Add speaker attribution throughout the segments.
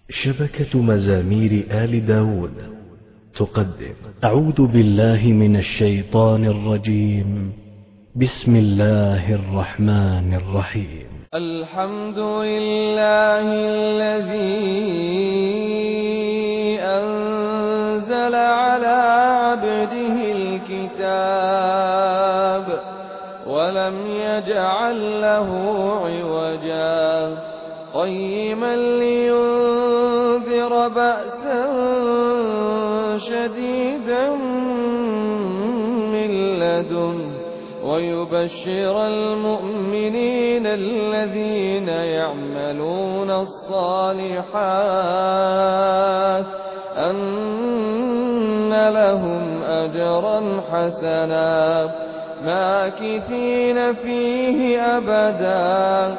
Speaker 1: شبكة مزامير آل داود تقدم أعوذ بالله من الشيطان الرجيم. بسم الله الرحمن الرحيم.
Speaker 2: الحمد لله الذي أنزل على عبده الكتاب ولم يجعل له عوجا قيما لينذر بأسا شديدا من لدنه ويبشر المؤمنين الذين يعملون الصالحات أن لهم أجرا حسنا ماكثين فيه أبدا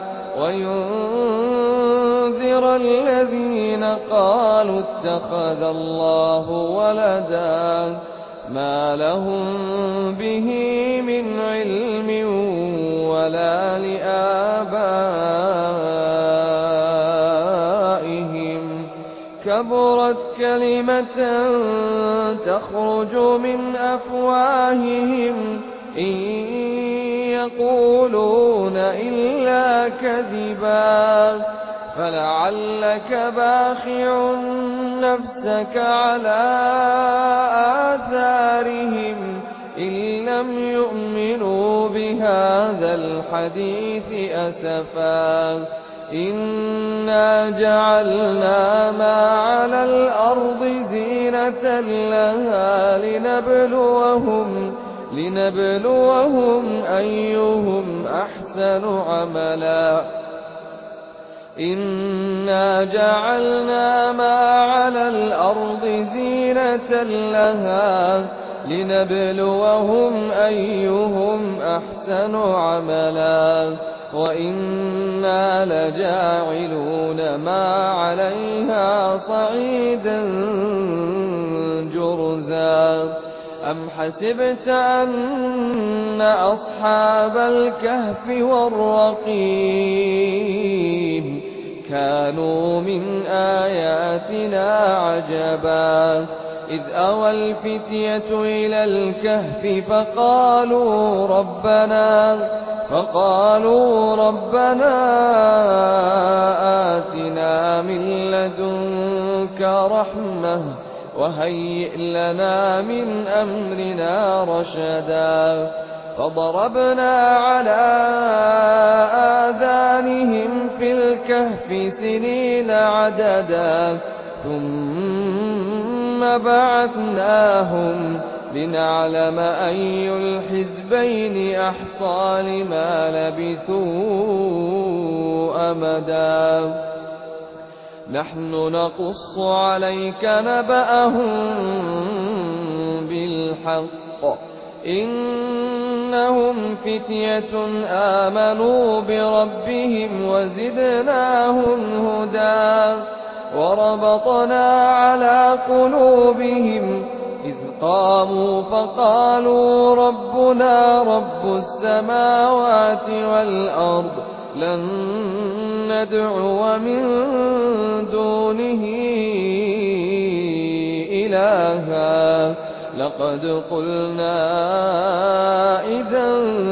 Speaker 2: وينذر الذين قالوا اتخذ الله ولدا ما لهم به من علم ولا لآبائهم كبرت كلمة تخرج من أفواههم إن يقولون إلا كذبا فلعلك باخع نفسك على آثارهم إن لم يؤمنوا بهذا الحديث أسفا إنا جعلنا ما على الأرض زينة لها لنبلوهم أيهم أحسن عملا إنا جعلنا ما على الأرض زينة لها لنبلوهم أيهم أحسن عملا وإنا لجاعلون ما عليها صعيدا جرزا أم حسبت أن أصحاب الكهف والرقيم كانوا من آياتنا عجبا إذ أوى الفتية إلى الكهف فقالوا ربنا آتنا من لدنك رحمة وهيئ لنا من أمرنا رشدا فضربنا على آذانهم في الكهف سنين عددا ثم بعثناهم لنعلم أي الحزبين أحصى لما لبثوا أمدا نحن نقص عليك نبأهم بالحق إنهم فتية آمنوا بربهم وزدناهم هدى وربطنا على قلوبهم إذ قاموا فقالوا ربنا رب السماوات والأرض لن ندعو من دونه إلها لقد قلنا إذا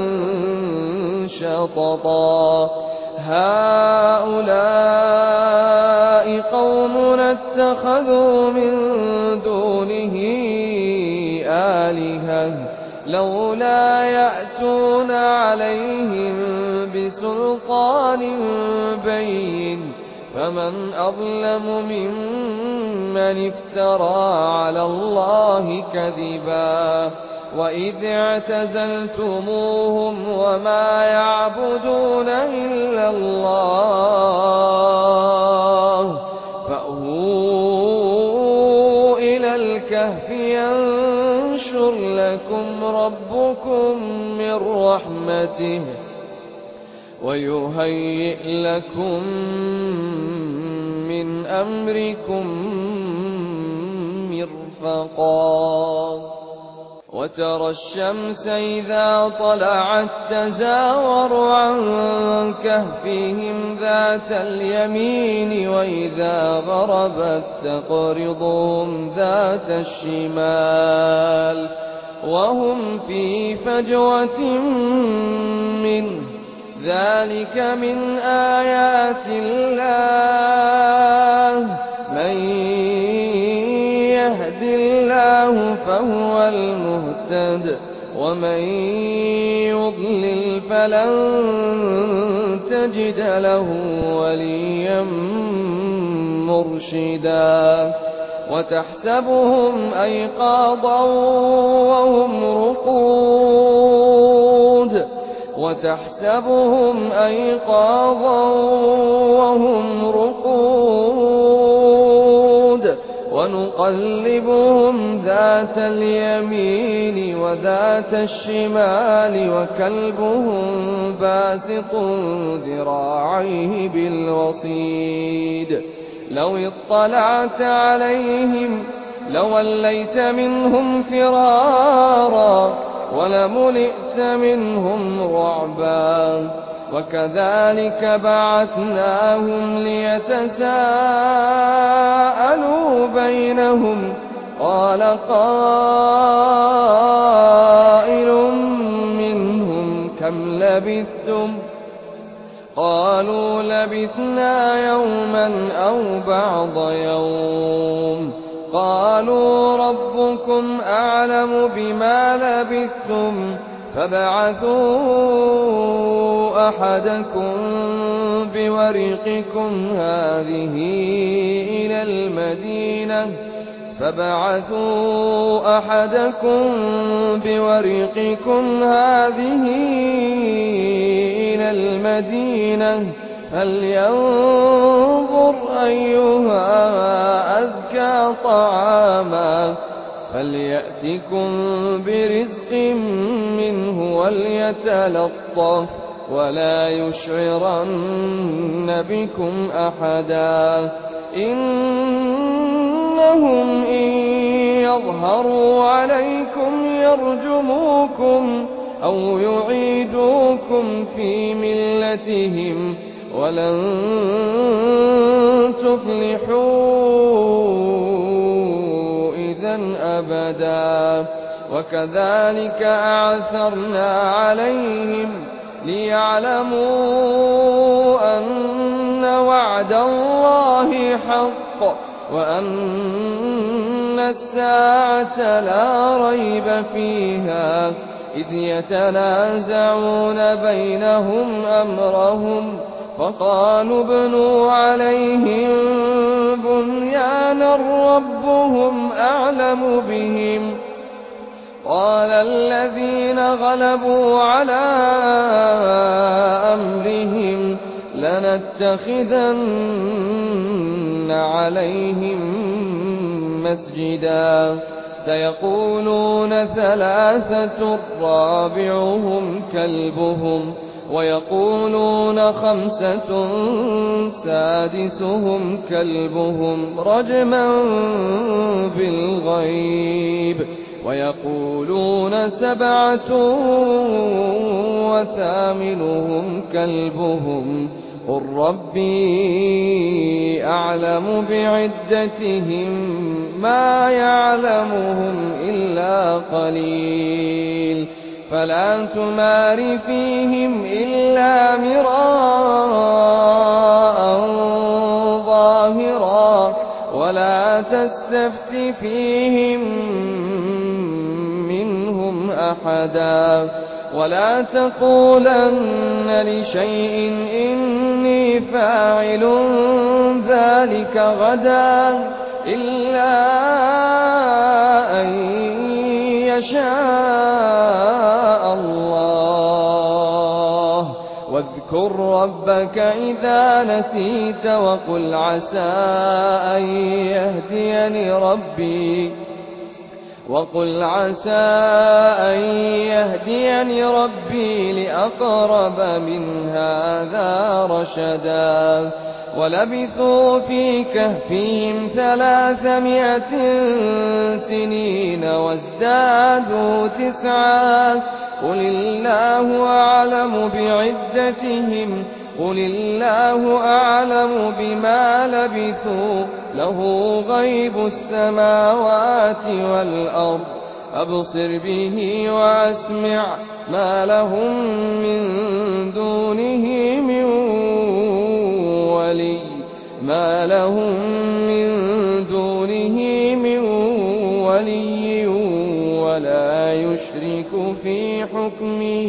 Speaker 2: شططا هؤلاء قومنا اتخذوا من دونه آلهة لولا يأتون عليهم بسلطان بين فمن أظلم ممن افترى على الله كذبا وإذ اعتزلتموهم وما يعبدون إلا الله فأووا إلى الكهف ينشر لكم ربكم من رحمته ويهيئ لكم من أمركم مرفقا وترى الشمس إذا طلعت تزاور عن كهفهم ذات اليمين وإذا غربت تقرضهم ذات الشمال وهم في فجوة منه ذلك من آيات الله من يهد الله فهو المهتد ومن يضلل فلن تجد له وليا مرشدا وتحسبهم أيقاظا وهم رقود ونقلبهم ذات اليمين وذات الشمال وكلبهم باسط ذراعيه بالوصيد لو اطلعت عليهم لوليت منهم فرارا ولملئت منهم رعبا وكذلك بعثناهم ليتساءلوا بينهم قال قائل منهم كم لبثتم قالوا لبثنا يوما أو بعض يوم قالوا ربكم أعلم بما لبثتم فابعثوا أحدكم بورقكم هذه إلى المدينة فلينظر أيها أزكى طعاما فليأتكم برزق منه وليتلطف ولا يشعرن بكم أحدا إنهم إن يظهروا عليكم يرجموكم أو يعيدوكم في ملتهم ولن تفلحوا إذا أبدا وكذلك أعثرنا عليهم ليعلموا أن وعد الله حق وأن الساعة لا ريب فيها إذ يتنازعون بينهم أمرهم فقالوا ابنوا عليهم بنيانا ربهم أعلم بهم قال الذين غلبوا على أمرهم لنتخذن عليهم مسجدا سيقولون ثلاثة رابعهم كلبهم ويقولون خمسة سادسهم كلبهم رجما بالغيب ويقولون سبعة وثامنهم كلبهم قل ربي أعلم بعدتهم ما يعلمهم إلا قليل فلا تمار فيهم إلا مراء ظاهرا ولا تستفت فيهم منهم أحدا ولا تقولن لشيء إني فاعل ذلك غدا إلا أن يشاء الله واذكر ربك إذا نسيت وقل عسى أن يهديني ربي لأقرب من هذا رشدا ولبثوا في كهفهم 300 سنين وازدادوا 9 قل الله أعلم بعدتهم قل الله أعلم بما لبثوا له غيب السماوات والأرض أبصر به وأسمع ما لهم من دونه من ولي ولا يشرك في حكمه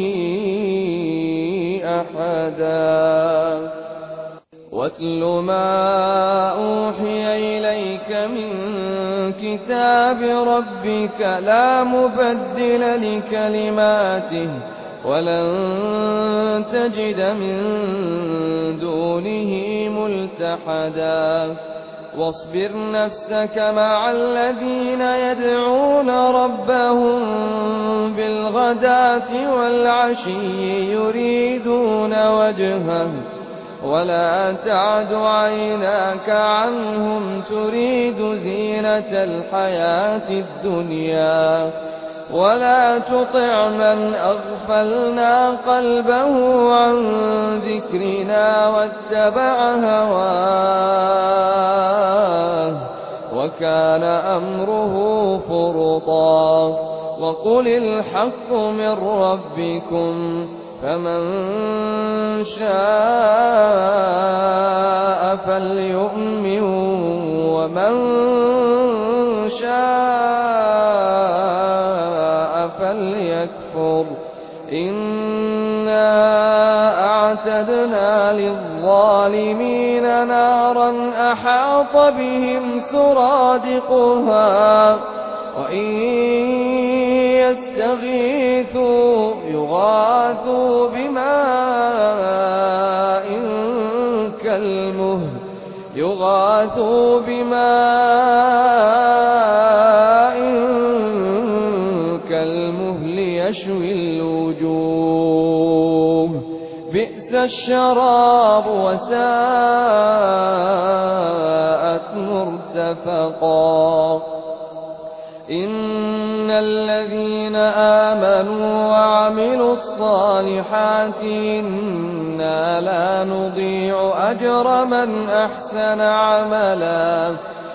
Speaker 2: أحدا واتل ما أوحي إليك من كتاب ربك لا مبدل لكلماته ولن تجد من دونه ملتحدا واصبر نفسك مع الذين يدعون ربهم بالغداة والعشي يريدون وجهه ولا تعد عيناك عنهم تريد زينة الحياة الدنيا ولا تطع من أغفلنا قلبه عن ذكرنا واتبع هواه وكان أمره فرطا وقل الحق من ربكم فمن شاء فليؤمن ومن شاء فليكفر إنا أعتدنا للظالمين نارا أحاط بهم سرادقها وإن يستغيثوا يغاثوا بماء كالمهل يشوي الوجوه بئس الشراب وساءت مرتفقا إن الذين آمنوا وعملوا الصالحات إنا لا نضيع أجر من أحسن عملا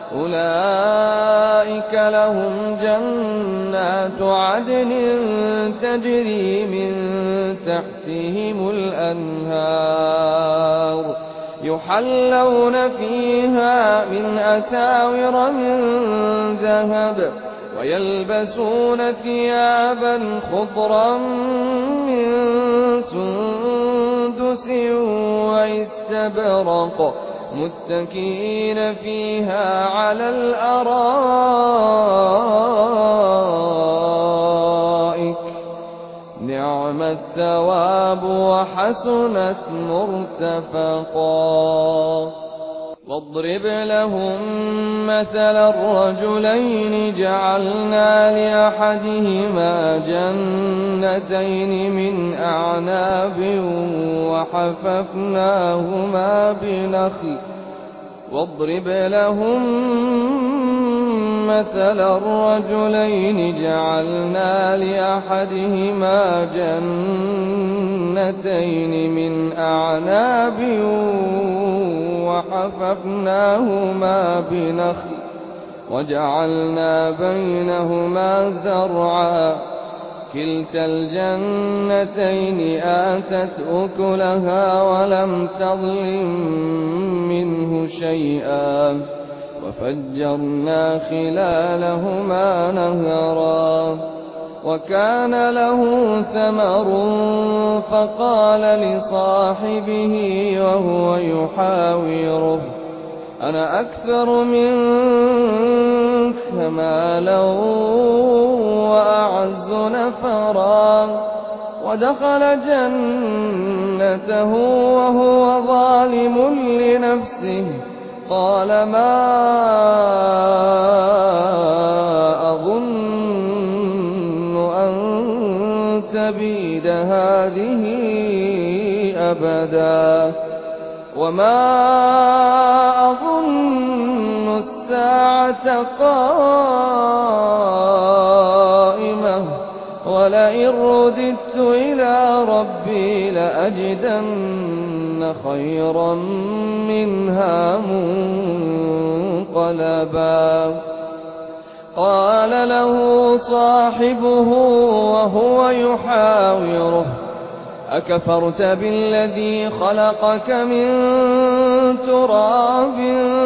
Speaker 2: أولئك لهم جنات عدن تجري من تحتهم الأنهار يحلون فيها من أساور من ذهب ويلبسون ثيابا خضرا من سندس واستبرق متكئين فيها على الأرائك نعم الثواب وحسنت مرتفقا واضرب لهم مثل الرجلين جعلنا لأحدهما جنتين من أعناب وحففناهما بنخل واضرب لهم مثل الرجلين جعلنا لأحدهما جنتين من أعناب وحففناهما بنخل وجعلنا بينهما زرعا كلتا الجنتين آتت أكلها ولم تظلم منه شيئا وفجرنا خلالهما نهرا وكان له ثمر فقال لصاحبه وهو يحاوره أنا أكثر منك مالا وأعز نفرا ودخل جنته وهو ظالم لنفسه قال ما أظن أن تبيد هذه أبدا وما أظن الساعة قائمة ولئن رددت إلى ربي لأجدن خيرا منها منقلبا. قال له صاحبه وهو يحاوره أكفرت بالذي خلقك من تراب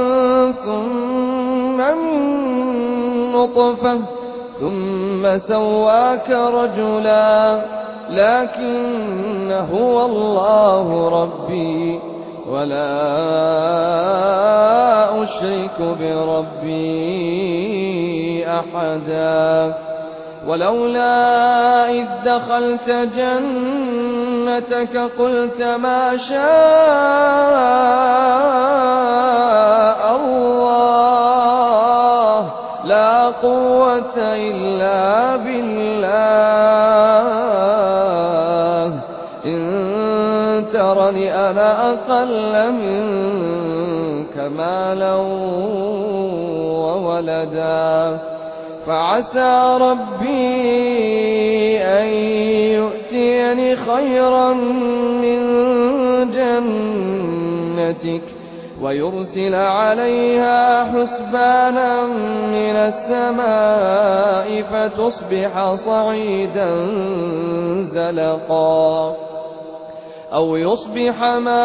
Speaker 2: ثم من نطفة ثم سواك رجلا لكن هو الله ربي ولا أشرك بربي أحدا. ولولا إذ دخلت جنتك قلت ما شاء الله لا قوة إلا بالله إن ترني أنا أقل منك مالا وولدا فعسى ربي أن يؤتيني خيرا من جنتك ويرسل عليها حسبانا من السماء فتصبح صعيدا زلقا أو يصبح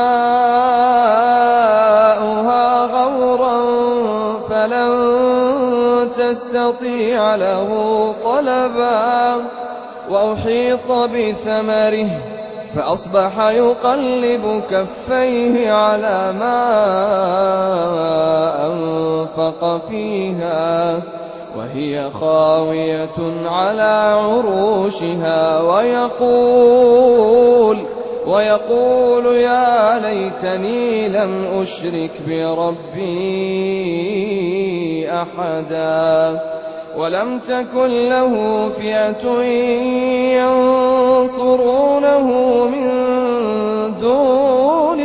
Speaker 2: ماؤها غورا فلن تستطيع له طلبا وأحيط بثمره فأصبح يقلب كفيه على ما أنفق فيها وهي خاوية على عروشها ويقول يا ليتني لم أشرك بربي أحدا. ولم تكن له فئة ينصرونه من دون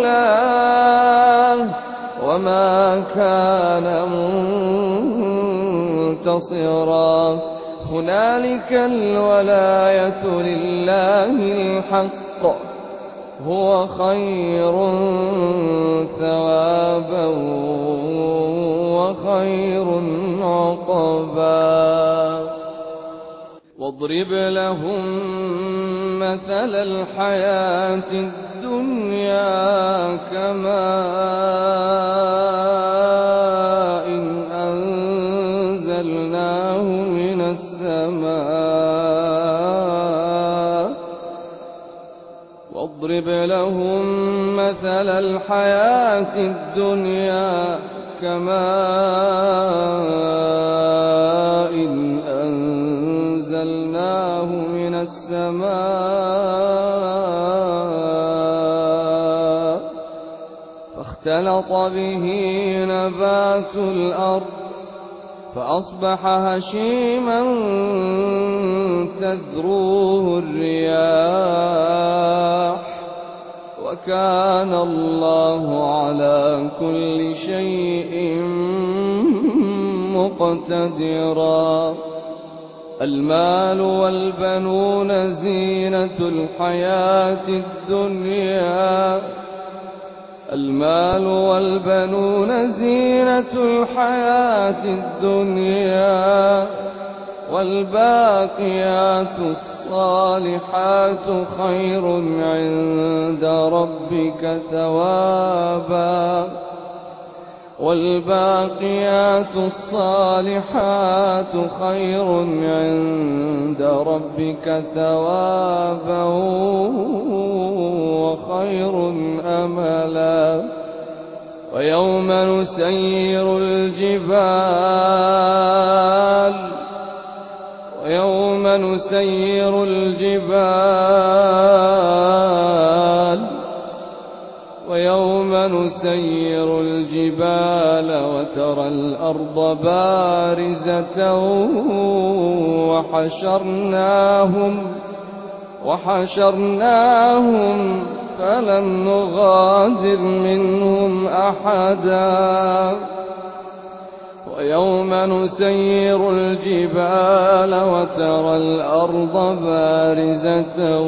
Speaker 2: الله وما كان منتصرا. هنالك الولاية لله الحق هو خير ثوابا وخير عقبا. واضرب لهم مثل الحياة الدنيا كماء أنزلناه من السماء واضرب لهم مثل الحياة الدنيا كماء أنزلناه من السماء فاختلط به نبات الأرض فأصبح هشيما تذروه الرياح وكان الله على كل شيء مقتدرا. المال والبنون زينة الحياة الدنيا المال والبنون زينة الحياة الدنيا والباقيات الصالحات خير عند ربك ثوابا والباقيات الصالحات خير عند ربك ثوابا وخير أملا. ويوم نسير الجبال وترى الأرض بارزة وحشرناهم فلم نغادر منهم أحدا ويوم نسير الجبال وترى الأرض بارزة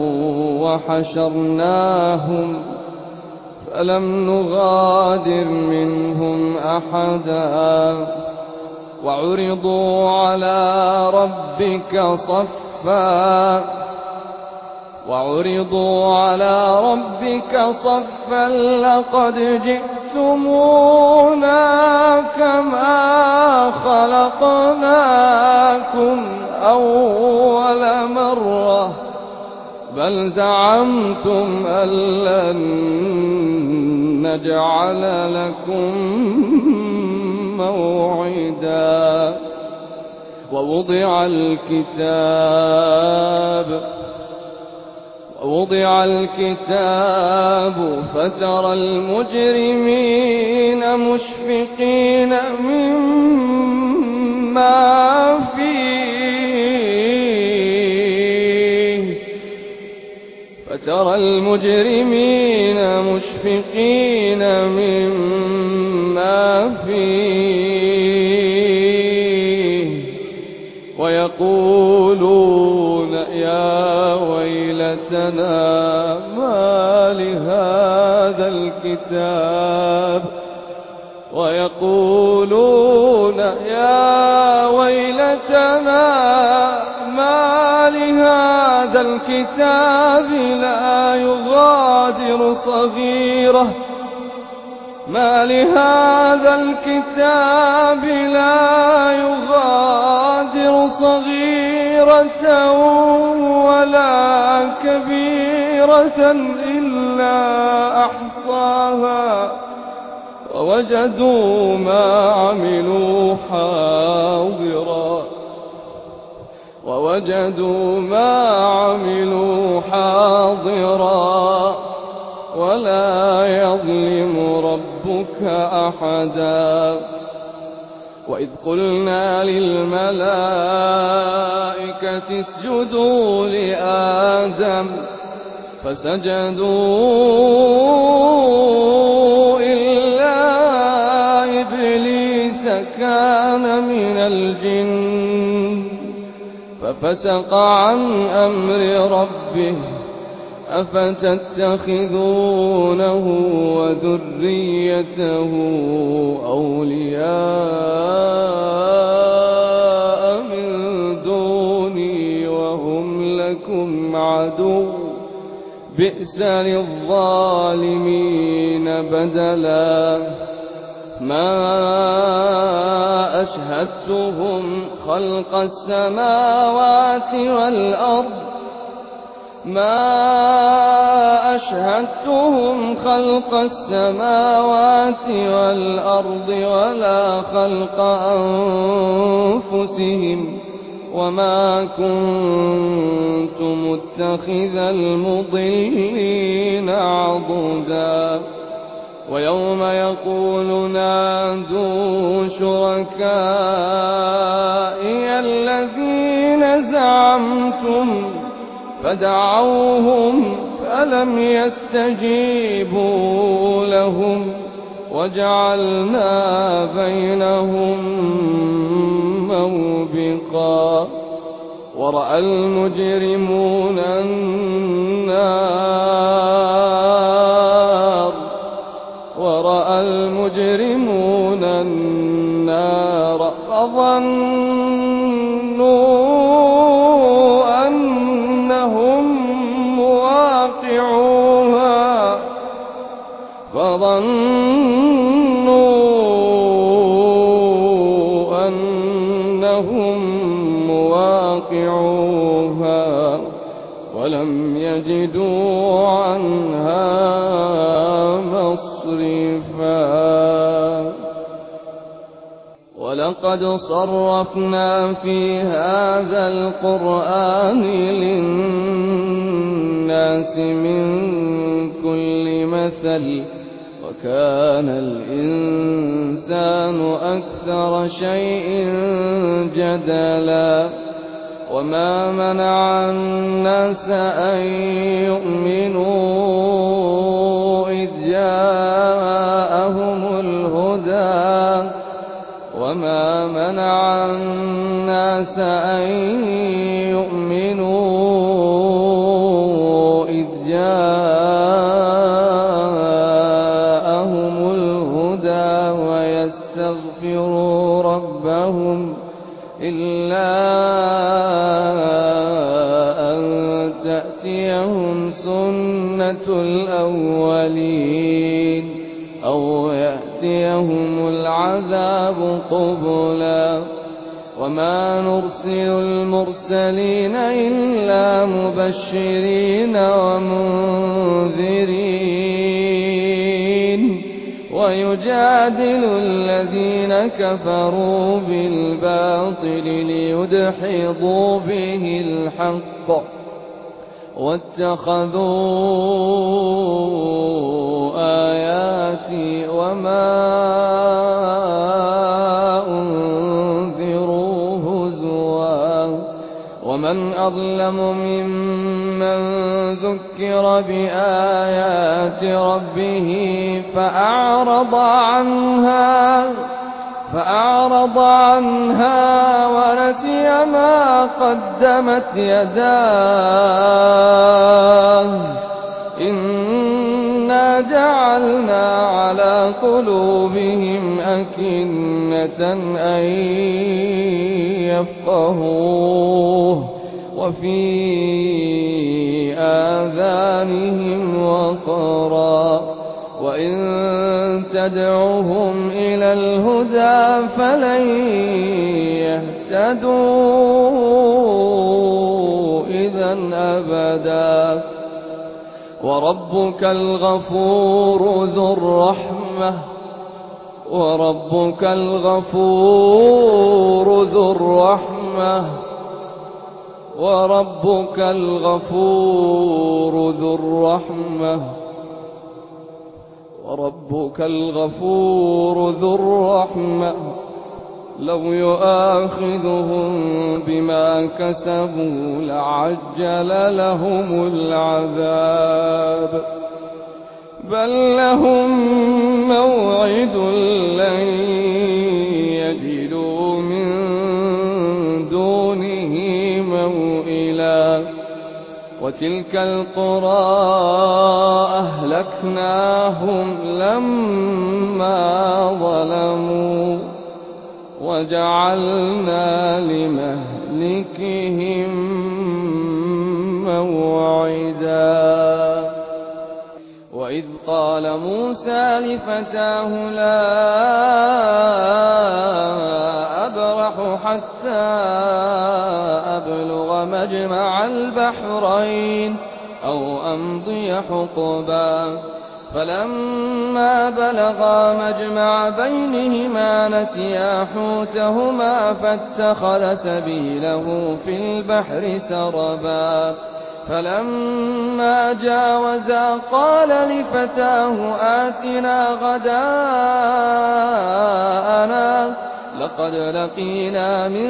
Speaker 2: وحشرناهم فلم نغادر منهم أحدا وعرضوا على ربك صفا لقد جئتمونا كما خلقناكم أول مرة بل زعمتم أن لن نجعل لكم موعدا ووضع الكتاب فترى المجرمين مشفقين مما فيه ويقولون يا ويلتنا ما لهذا الكتاب لا يغادر صغيرة ولا كبيرة إلا أحصاها ووجدوا ما عملوا حاضرا ولا يظلم ربك أحدا وإذ قلنا للملائكة اسجدوا لآدم فسجدوا إلا إبليس كان من الجن ففسق عن أمر ربه أفتتخذونه وذريته أولياء من دوني وهم لكم عدو بئس للظالمين بدلا ما أشهدتهم خلق السماوات والأرض ولا خلق أنفسهم وما كنت متخذ المضلين عضدا ويوم يقول نادوا شركائي الذين زعمتم فدعوهم فلم يستجيبوا لهم وجعلنا بينهم موبقا ورأى المجرمون النار فظنوا أنهم مواقعوها ولم يجدوا عنها مصرفا ولقد صرفنا في هذا القرآن للناس من كل مثل وكان الإنسان أكثر شيء جدلا وما منع الناس أن يؤمنوا إذ جاءهم الهدى وما منع الناس أن يؤمنوا إذ جاءهم الهدى ويستغفروا ربهم إلا أن تأتيهم سنة الأولين أو يأتيهم العذاب قبلا وما نرسل المرسلين إلا مبشرين ومنذرين ويجادل الذين كفروا بالباطل ليدحضوا به الحق واتخذوا آياتي وما أنذروا هزوا ومن أظلم ممن ذكر بآيات ربه فأعرض عنها ونسي ما قدمت يداه إنا جعلنا على قلوبهم أكنة أن يفقهوه وفي آذانهم وقرا وإن تدعوهم إلى الهدى فلن يهتدوا إذا أبدا وربك الغفور ذو الرحمة وربك الغفور ذو الرحمة لو يؤاخذهم بما كسبوا لعجل لهم العذاب بل لهم موعد لن يجدوا من دونه موئلا وتلك القرى أهلكناهم لما ظلموا وجعلنا لمهلكهم موعدا وإذ قال موسى لفتاه لا أبرح حتى أبلغ مجمع البحرين أو أمضي حقبا فلما بلغا مجمع بينهما نسيا حوتهما فاتخذ سبيله في البحر سربا فلما جاوزا قال لفتاه آتنا غداءنا لقد لقينا من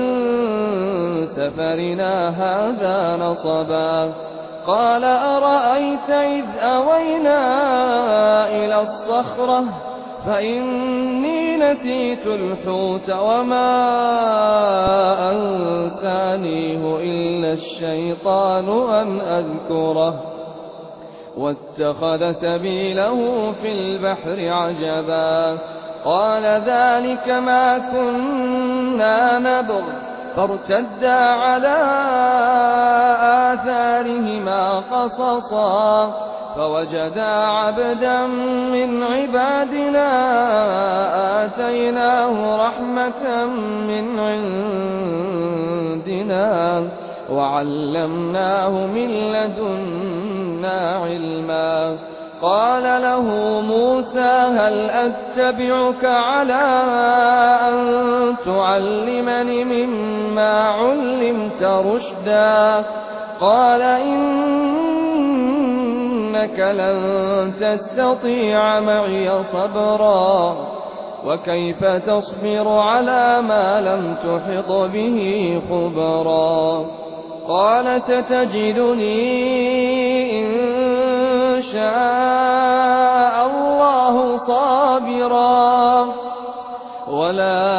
Speaker 2: سفرنا هذا نصبا قال أرأيت إذ أوينا إلى الصخرة فإني نسيت الحوت وما أنسانيه إلا الشيطان أن أذكره واتخذ سبيله في البحر عجبا قال ذلك ما كنا نبغ فارتدا على آثارهما قصصا فوجدا عبدا من عبادنا آتيناه رحمة من عندنا وعلمناه من لدنا علما قال له موسى هل أتبعك على أن تعلمني مما علمت رشدا قال إنك لن تستطيع معي صبرا وكيف تصبر على ما لم تحط به خبرا قال ستجدني إن شاء الله صابرا ولا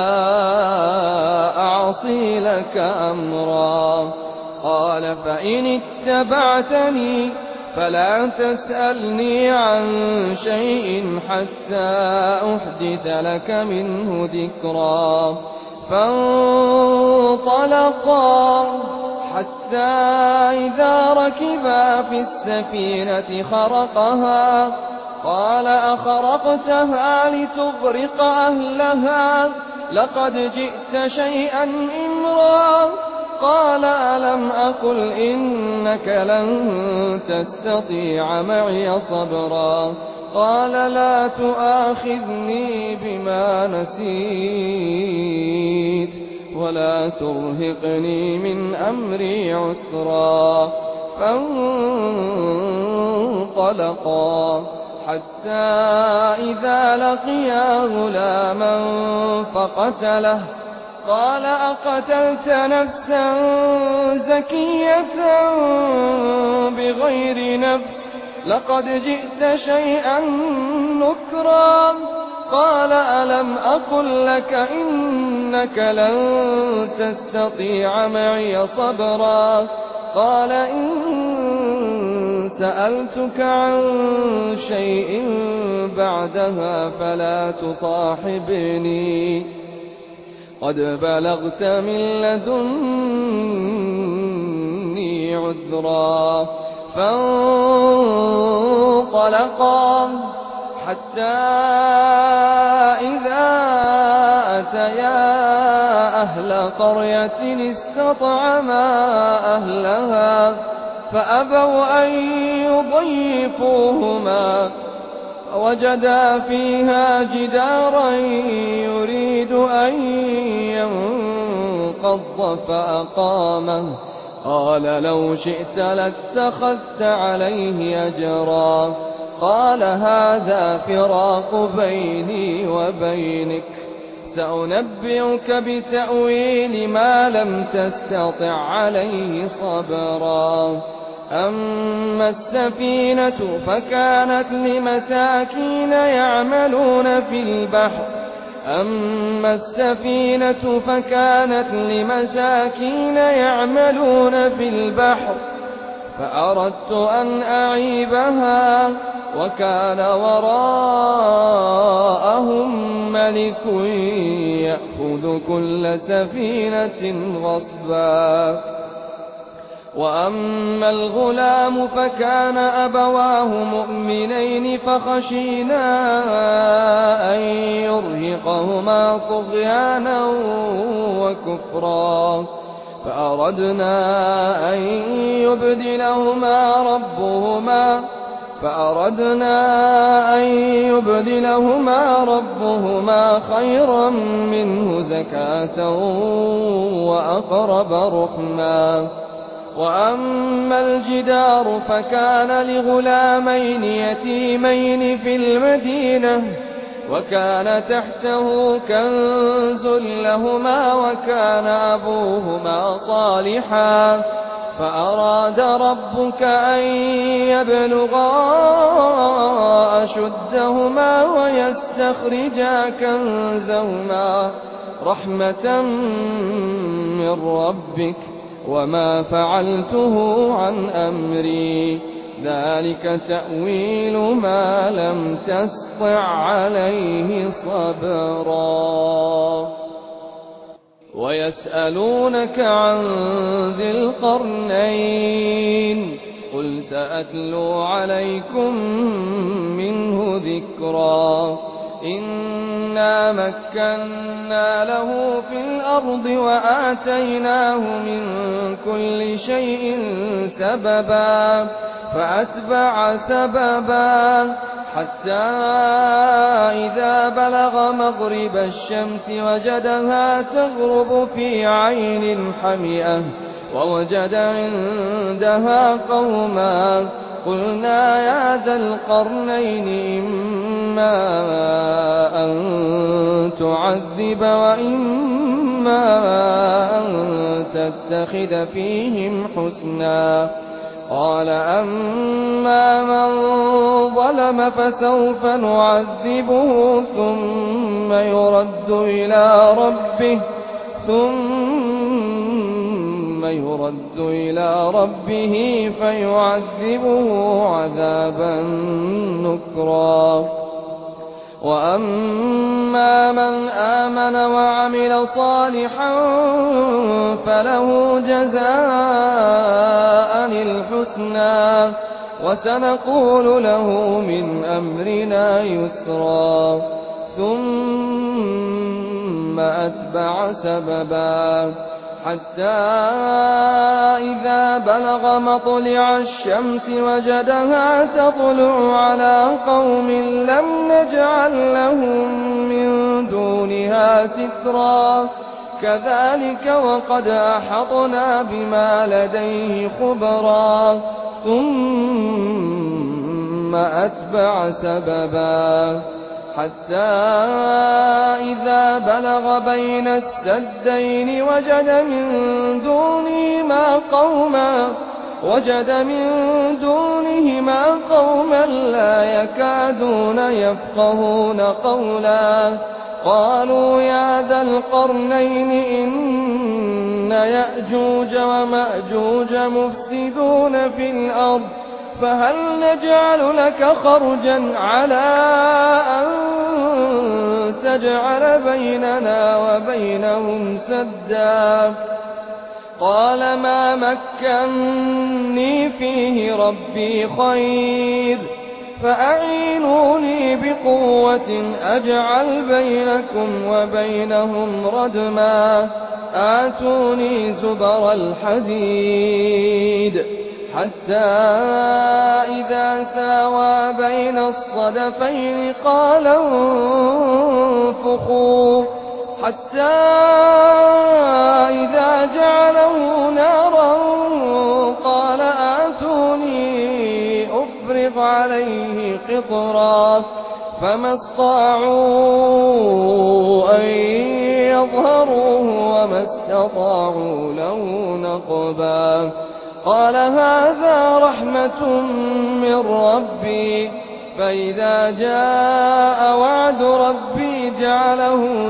Speaker 2: أعصي لك أمرا. قال فإن اتبعتني فلا تسألني عن شيء حتى أحدث لك منه ذكرا. فانطلقا حتى إذا ركبا في السفينة خرقها قال أخرقتها لتغرق أهلها لقد جئت شيئا إمرا. قال ألم أقل إنك لن تستطيع معي صبرا. قال لا تؤاخذني بما نسيت ولا ترهقني من أمري عسرا. فانطلقا حتى إذا لقيا غلاما فقتله قال أقتلت نفسا زكية بغير نفس لقد جئت شيئا نكرا. قال ألم أقل لك إنك لن تستطيع معي صبرا. قال إن سألتك عن شيء بعدها فلا تصاحبني قد بلغت من لدني عذرا. فانطلقا حتى إذا أتيا أهل قرية استطعما أهلها فأبوا أن يضيفوهما وجدا فيها جدارا يريد أن ينقض فأقامه. قال لو شئت لاتخذت عليه أجرا. قال هذا فراق بيني وبينك سأنبئك بتأويل ما لم تستطع عليه صبرا. أما السفينة فكانت لمساكين يعملون في البحر فأردت أن أعيبها وكان وراءهم ملك يأخذ كل سفينة غصبا. وأما الغلام فكان أبواه مؤمنين فخشينا أن يرهقهما طغيانا وكفرا فأردنا أن يبدلهما ربهما خيرا منه زكاة وأقرب رحما. وأما الجدار فكان لغلامين يتيمين في المدينة وكان تحته كنز لهما وكان أبوهما صالحا فأراد ربك أن يبلغا أشدهما ويستخرجا كنزهما رحمة من ربك وما فعلته عن أمري ذلك تأويل ما لم تسطع عليه صبرا. ويسألونك عن ذي القرنين قل سأتلو عليكم منه ذكرا. إنا مكنا له في الأرض وآتيناه من كل شيء سببا فأتبع سببا حتى إذا بلغ مغرب الشمس وجدها تغرب في عين حمئة ووجد عندها قوما قلنا يا ذا القرنين إما أن تعذب وإما أن نتخذ فيهم حسنا. قال أما من ظلم فسوف نعذبه ثم يرد إلى ربه فيعذبه عذابا نكرا. وأما من آمن وعمل صالحا فله جزاء الحسنى وسنقول له من أمرنا يسرا. ثم أتبع سببا حتى إذا بلغ مطلع الشمس وجدها تطلع على قوم لم نجعل لهم من دونها سترا كذلك وقد أحطنا بما لديه خبرا. ثم أتبع سببا حتى إذا بلغ بين السدين وجد من دونهما قوما لا يكادون يفقهون قولا. قالوا يا ذا القرنين إن يأجوج ومأجوج مفسدون في الأرض فهل نجعل لك خرجا على أن تجعل بيننا وبينهم سدا. قال ما مكني فيه ربي خير فأعينوني بقوة أجعل بينكم وبينهم ردما. آتوني زبر الحديد حتى إذا ساوى بين الصدفين قال انفخوا حتى إذا جعله نارا قال آتوني أفرغ عليه قطرا. فما استطاعوا أن يظهروه وما استطاعوا له نقبا. قال هذا رحمة من ربي فإذا جاء وعد ربي جعله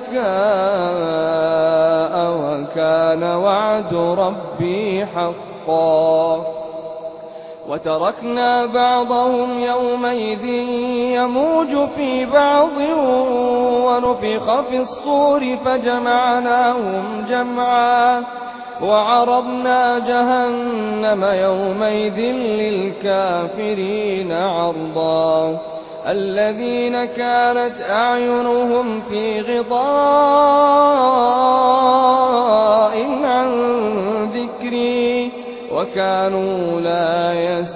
Speaker 2: دكاء وكان وعد ربي حقا. وتركنا بعضهم يومئذ يموج في بعض ونفخ في الصور فجمعناهم جمعا. وعرضنا جهنم يومئذ للكافرين عرضا. الذين كانت أعينهم في غطاء عن ذكري وكانوا لا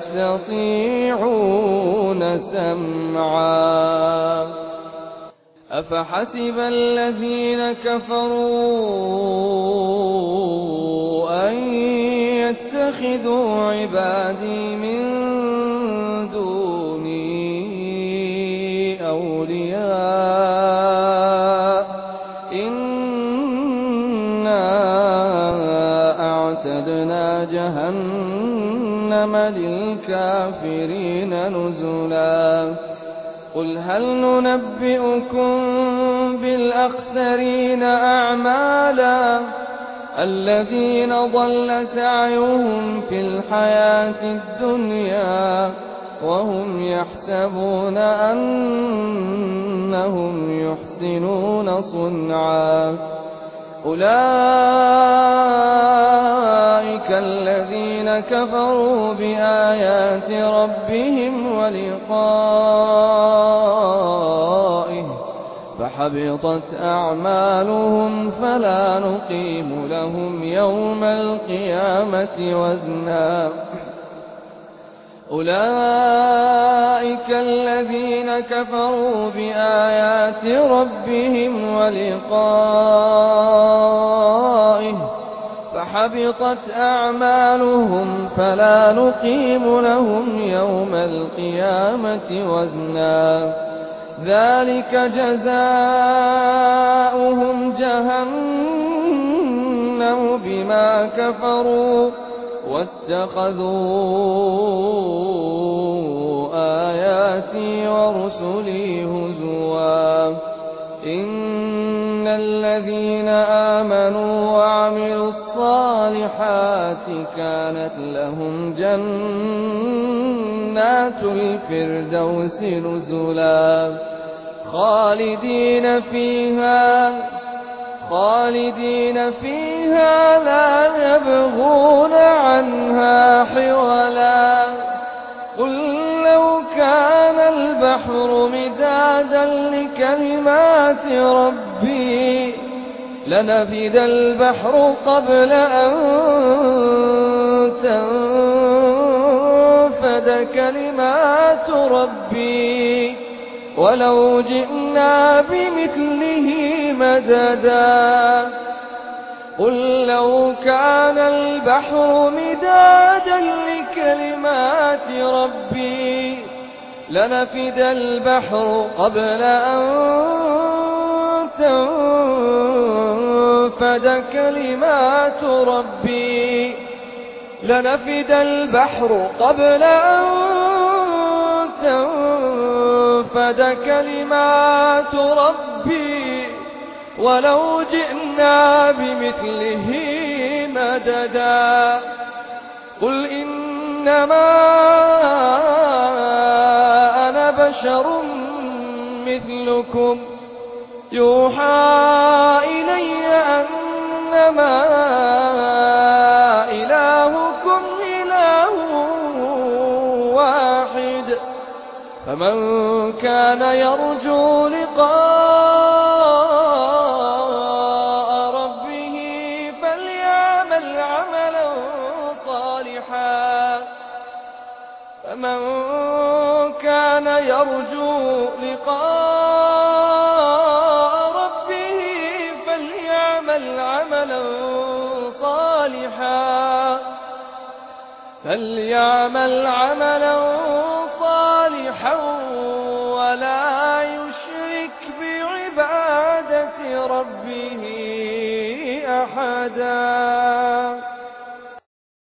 Speaker 2: يستطيعون سمعا. أفحسب الذين كفروا أن يتخذوا عبادي من دوني أولياء إنا أعتدنا جهنم للكافرين نزلا. قل هل ننبئكم بالأخسرين أعمالا الذين ضل سعيهم في الحياة الدنيا وهم يحسبون أنهم يحسنون صنعا. أولئك الذين كفروا بآيات ربهم ولقائه فحبطت أعمالهم فلا نقيم لهم يوم القيامة وزنا. أولئك الذين كفروا بآيات ربهم ولقائه فحبطت أعمالهم فلا نقيم لهم يوم القيامة وزنا. ذلك جزاؤهم جهنم ليجزوا بما كفروا واتخذوا آياتي ورسلي هزوا إن الذين آمنوا وعملوا الصالحات كانت لهم جنات الفردوس نزلا خالدين فيها لا يبغون عنها حولا قل لو كان البحر مدادا لكلمات ربي لنفد البحر قبل أن تنفد كلمات ربي ولو جئنا بمثله مددا قل لو كان البحر مدادا لكلمات ربي لنفد البحر قبل أن تنفد كلمات ربي لنفد البحر قبل أن تنفد كلمات ربي ولو جئنا بمثله مددا قل إنما أنا بشر مثلكم يوحى إلي أنما إلهكم إله واحد فمن كان يرجو لقاء ربه فليعمل عملا صالحا فمن كان يرجو لقاء ربه فليعمل عملا صالحا ولا يشرك بعبادة ربه أحدا.